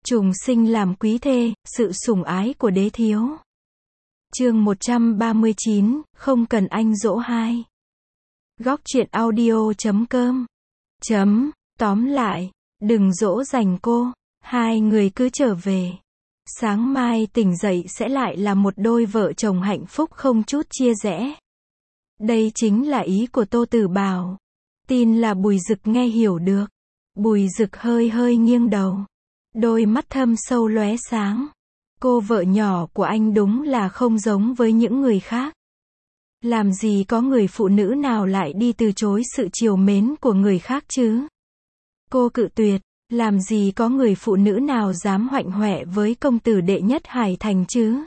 Trùng sinh làm quý thê, sự sủng ái của đế thiếu. Chương 139, không cần anh dỗ hai. Góc truyện audio.com. Tóm lại, đừng dỗ dành cô, hai người cứ trở về. Sáng mai tỉnh dậy sẽ lại là một đôi vợ chồng hạnh phúc không chút chia rẽ. Đây chính là ý của Tô Tử Bảo. Tin là Bùi Dực nghe hiểu được. Bùi Dực hơi hơi nghiêng đầu. Đôi mắt thâm sâu lóe sáng. Cô vợ nhỏ của anh đúng là không giống với những người khác. Làm gì có người phụ nữ nào lại đi từ chối sự trìu mến của người khác chứ? Cô cự tuyệt, làm gì có người phụ nữ nào dám hoạnh hoẹ với công tử đệ nhất Hải Thành chứ?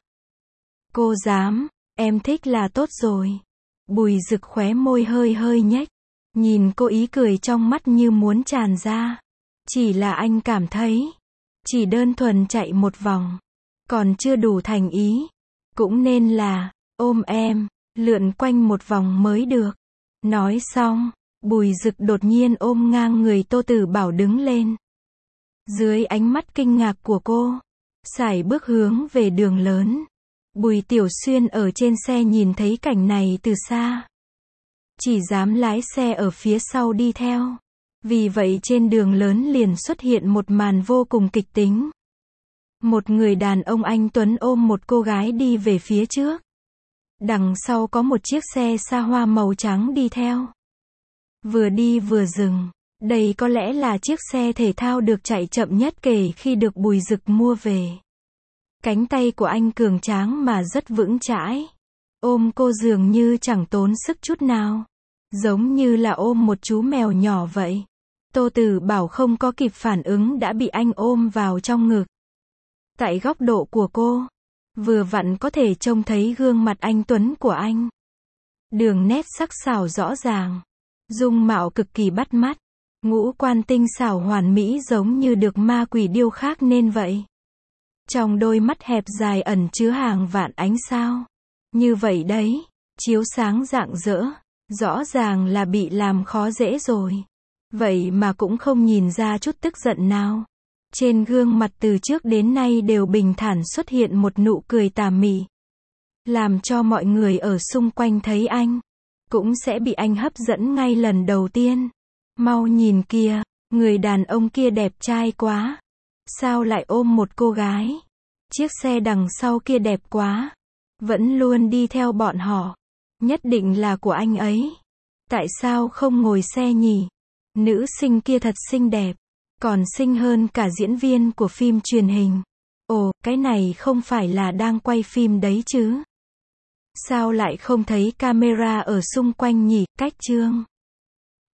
Cô dám, em thích là tốt rồi. Bùi Dực khóe môi hơi hơi nhếch, nhìn cô ý cười trong mắt như muốn tràn ra. Chỉ là anh cảm thấy, chỉ đơn thuần chạy một vòng, còn chưa đủ thành ý. Cũng nên là, ôm em, lượn quanh một vòng mới được. Nói xong, Bùi Dực đột nhiên ôm ngang người Tô Tử Bảo đứng lên. Dưới ánh mắt kinh ngạc của cô, sải bước hướng về đường lớn. Bùi Tiểu Xuyên ở trên xe nhìn thấy cảnh này từ xa, chỉ dám lái xe ở phía sau đi theo. Vì vậy trên đường lớn liền xuất hiện một màn vô cùng kịch tính. Một người đàn ông anh tuấn ôm một cô gái đi về phía trước. Đằng sau có một chiếc xe xa hoa màu trắng đi theo. Vừa đi vừa dừng. Đây có lẽ là chiếc xe thể thao được chạy chậm nhất kể khi được Bùi Dực mua về. Cánh tay của anh cường tráng mà rất vững chãi. Ôm cô dường như chẳng tốn sức chút nào. Giống như là ôm một chú mèo nhỏ vậy. Tô Tử Bảo không có kịp phản ứng đã bị anh ôm vào trong ngực. Tại góc độ của cô, vừa vặn có thể trông thấy gương mặt anh tuấn của anh. Đường nét sắc sảo rõ ràng, dung mạo cực kỳ bắt mắt, ngũ quan tinh xảo hoàn mỹ giống như được ma quỷ điêu khắc nên vậy. Trong đôi mắt hẹp dài ẩn chứa hàng vạn ánh sao. Như vậy đấy, chiếu sáng rạng rỡ, rõ ràng là bị làm khó dễ rồi. Vậy mà cũng không nhìn ra chút tức giận nào. Trên gương mặt từ trước đến nay đều bình thản xuất hiện một nụ cười tà mị. Làm cho mọi người ở xung quanh thấy anh, cũng sẽ bị anh hấp dẫn ngay lần đầu tiên. Mau nhìn kìa, người đàn ông kia đẹp trai quá. Sao lại ôm một cô gái? Chiếc xe đằng sau kia đẹp quá. Vẫn luôn đi theo bọn họ. Nhất định là của anh ấy. Tại sao không ngồi xe nhỉ? Nữ sinh kia thật xinh đẹp. Còn xinh hơn cả diễn viên của phim truyền hình. Ồ, cái này không phải là đang quay phim đấy chứ? Sao lại không thấy camera ở xung quanh nhỉ? Cách chương